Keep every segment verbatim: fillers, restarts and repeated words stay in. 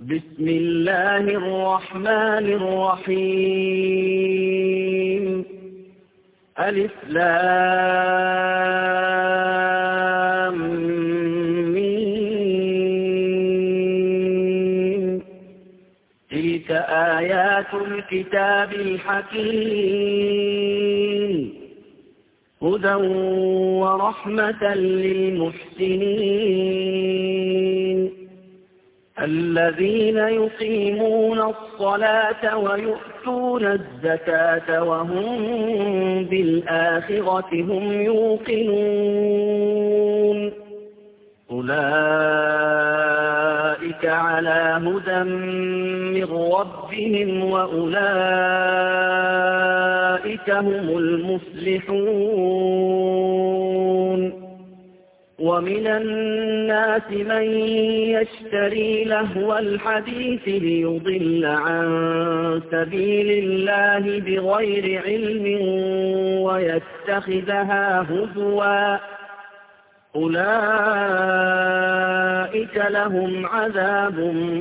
بسم الله الرحمن الرحيم ألف لام ميم تلك آيات الكتاب الحكيم هدى ورحمة للمحسنين الذين يقيمون الصلاة ويؤتون الزكاة وهم بالآخرة هم يوقنون أولئك على هدى من ربهم وأولئك هم المفلحون ومن الناس من يشتري لهو الحديث ليضل عن سبيل الله بغير علم ويتخذها هزوا أولئك لهم عذاب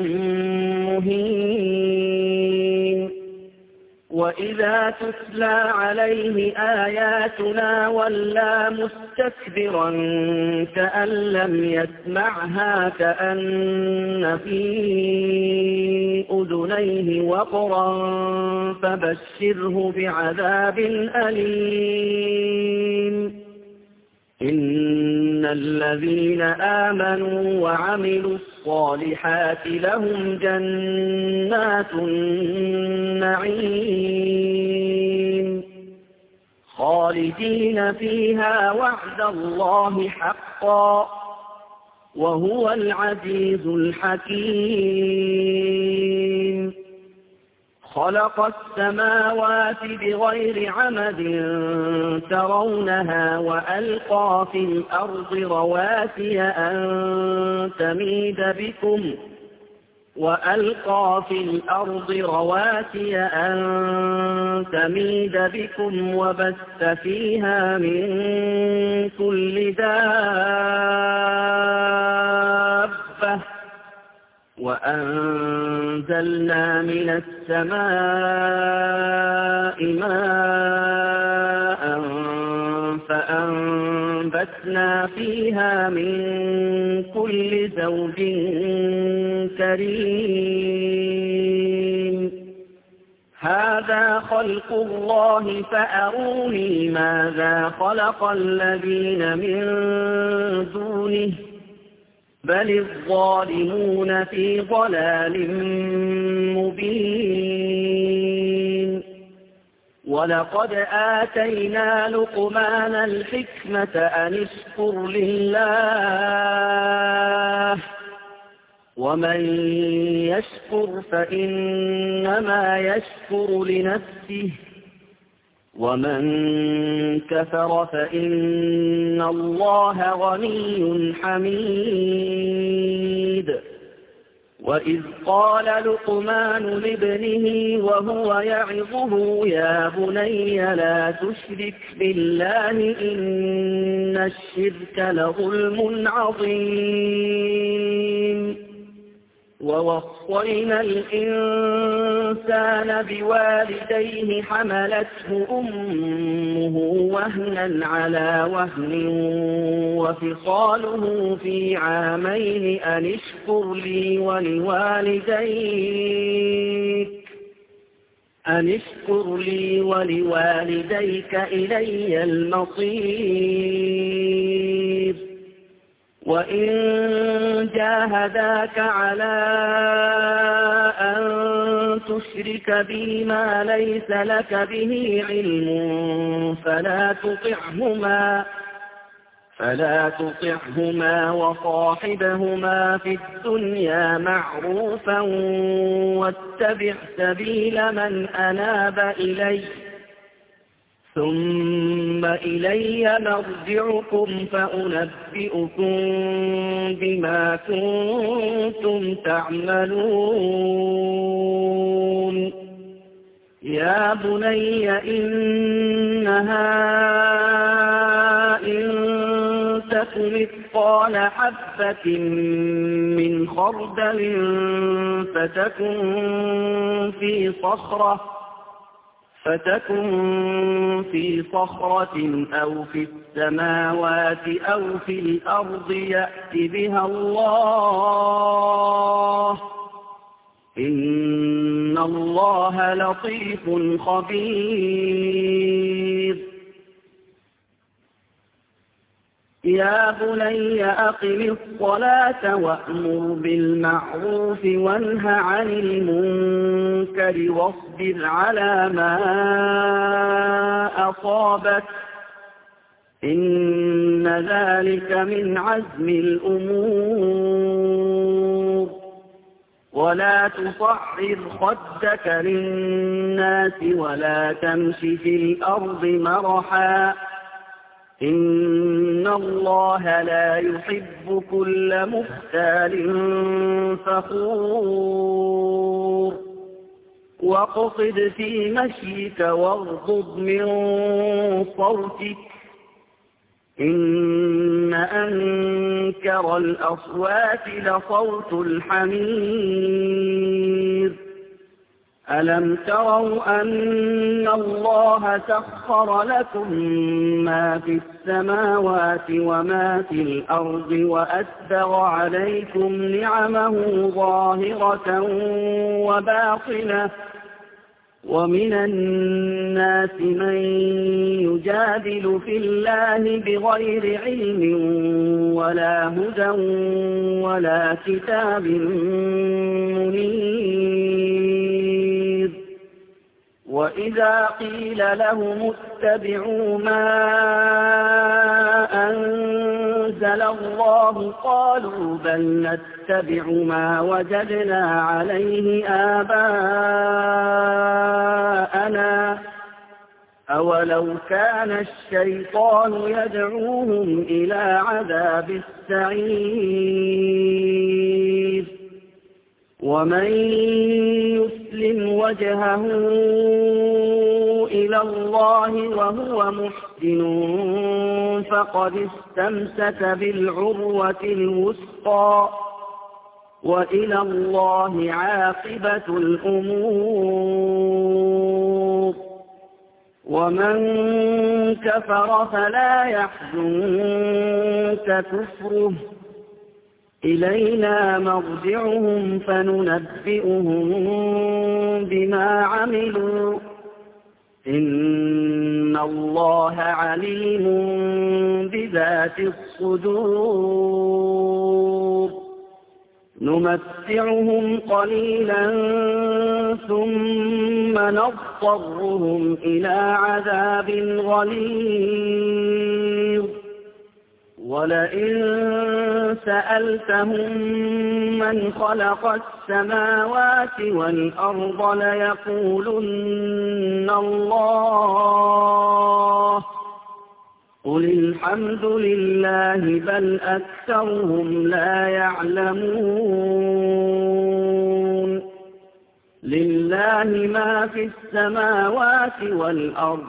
مهين وإذا تتلى عليه آياتنا ولى مستكبرا كأن لم يسمعها كأن في أذنيه وقرا فبشره بعذاب أليم إن الذين آمنوا وعملوا الصالحات لهم جنات النعيم خالدين فيها وعد الله حقا وهو العزيز الحكيم خلق السماوات بغير عمد ترونها وألقى في الأرض رواسي أن تميد بكم وألقى في الأرض رواسي أن تميد بكم وبث فيها من كل دابة وأنزلنا من السماء ماء فأنبتنا فيها من كل زوج كريم هذا خلق الله فأروني ماذا خلق الذين من دونه بل الظالمون في ضلال مبين ولقد آتينا لقمان الحكمة أن اشكر لله ومن يشكر فإنما يشكر لنفسه ومن كفر فإن الله غني حميد وإذ قال لقمان لابنه وهو يعظه يا بني لا تشرك بالله إن الشرك لظلم عظيم ووصينا الإنسان بوالديه حملته أمه وهنا على وهن وفصاله في عامين أن اشكر لي ولوالديك أن اشكر لي ولوالديك إلي المصير وإن جاهداك على أن تشرك بي ما ليس لك به علم فلا تطعهما فلا تطعهما وصاحبهما في الدنيا معروفا واتبع سبيل من أناب إلي ثم إلي مرجعكم فأنبئكم بما كنتم تعملون يا بني إنها إن تك مثقال حبة من خردل فتكن في صخرة فتكن في صخرة أو في السماوات أو في الأرض يأت بها الله إن الله لطيف خبير يا بني أقم الصلاة وأمر بالمعروف وانه عن المنكر واصبر على ما أصابك إن ذلك من عزم الأمور ولا تصعر خدك للناس ولا تمش في الأرض مرحا إن الله لا يحب كل مختال فخور واقصد في مشيك واغضض من صوتك إن أنكر الأصوات لصوت الحمير ألم تروا أن الله سخر لكم ما في السماوات وما في الأرض وأسبغ عليكم نعمه ظاهرة وباطنة ومن الناس من يجادل في الله بغير علم ولا هدى ولا كتاب منير وإذا قيل لهم اتبعوا ما أنزل الله قالوا بل نتبع ما وجدنا عليه آباءنا أولو كان الشيطان يدعوهم إلى عذاب السعير ومن يسلم وجهه إلى الله وهو محسن فقد استمسك بالعروة الوثقى وإلى الله عاقبة الأمور ومن كفر فلا يحزنك كفره إلينا مرجعهم فننبئهم بما عملوا إن الله عليم بذات الصدور نمتعهم قليلا ثم نضطرهم إلى عذاب غليظ ولئن سألتهم من خلق السماوات والأرض ليقولن الله قل الحمد لله بل أكثرهم لا يعلمون لله ما في السماوات والأرض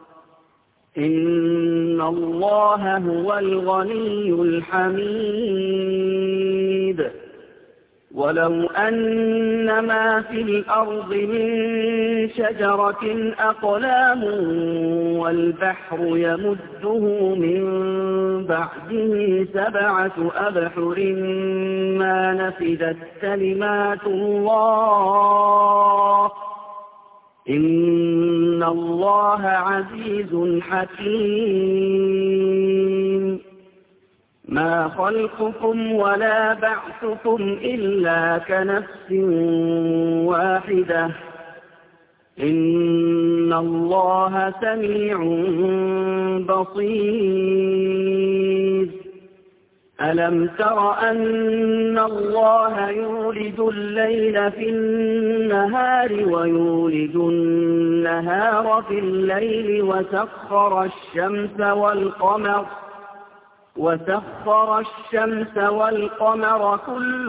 إن الله هو الغني الحميد ولو أن ما في الأرض من شجرة أقلام والبحر يمده من بعده سبعة أبحر ما نفدت كلمات الله إن الله عزيز حكيم ما خلقكم ولا بعثكم إلا كنفس واحدة إن الله سميع بصير ألم تر أن الله يولد الليل في النهار ويولد النهار في الليل وسخر الشمس والقمر وسخر الشمس والقمر كل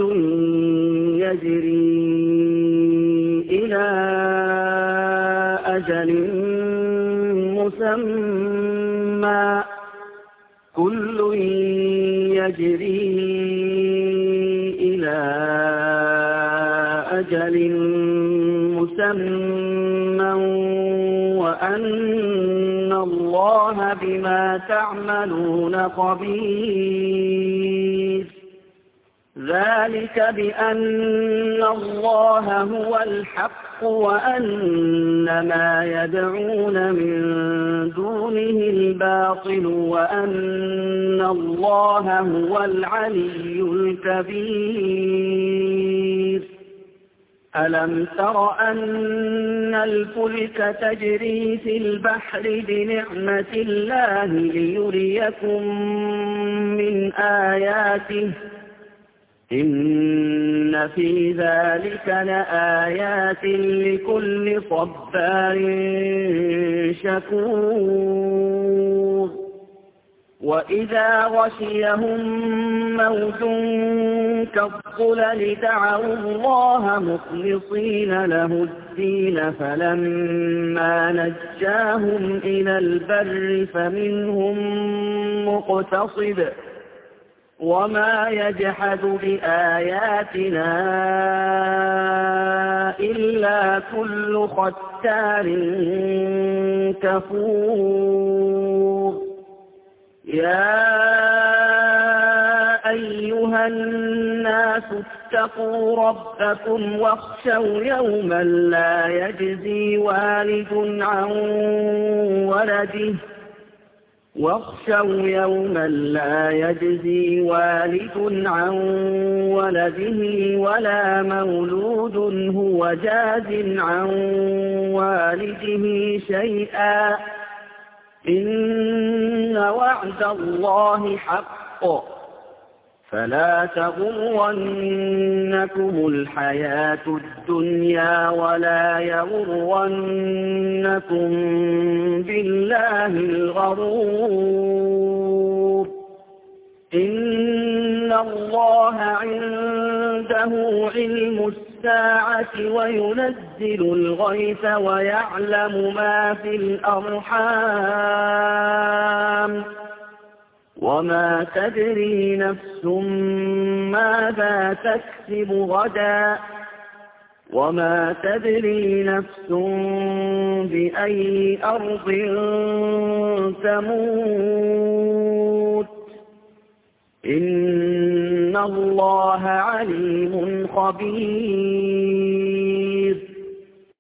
يجري إلى أجل مسمى كل يجري إلى وأجل مسمى وأن الله بما تعملون خبير. ذلك بأن الله هو الحق وأن ما يدعون من دونه الباطل وأن الله هو العلي الكبير. ألم تر أن الفلك تجري في البحر بنعمة الله ليريكم من آياته إن في ذلك لآيات لكل صبار شكور. وإذا غشيهم موج كالظلل دعوا الله مخلصين له الدين فلما نجاهم إلى البر فمنهم مقتصد وما يجحد بآياتنا إلا كل ختار كفور. يا أيها الناس اتقوا ربكم واخشوا يوما لا يجزي والد عن ولده واخشوا يوما لا يجزي والد عن ولده ولا مولود هو جاز عن والده شيئا إن وعد الله حق فلا تغرنكم الحياة الدنيا ولا يغرنكم بالله الغرور. إن الله عنده علم الساعة وينزل الغيث ويعلم ما في الأرحام وما تدري نفس ماذا تكسب غدا وما تدري نفس بأي أرض تموت إن الله عليم خبير.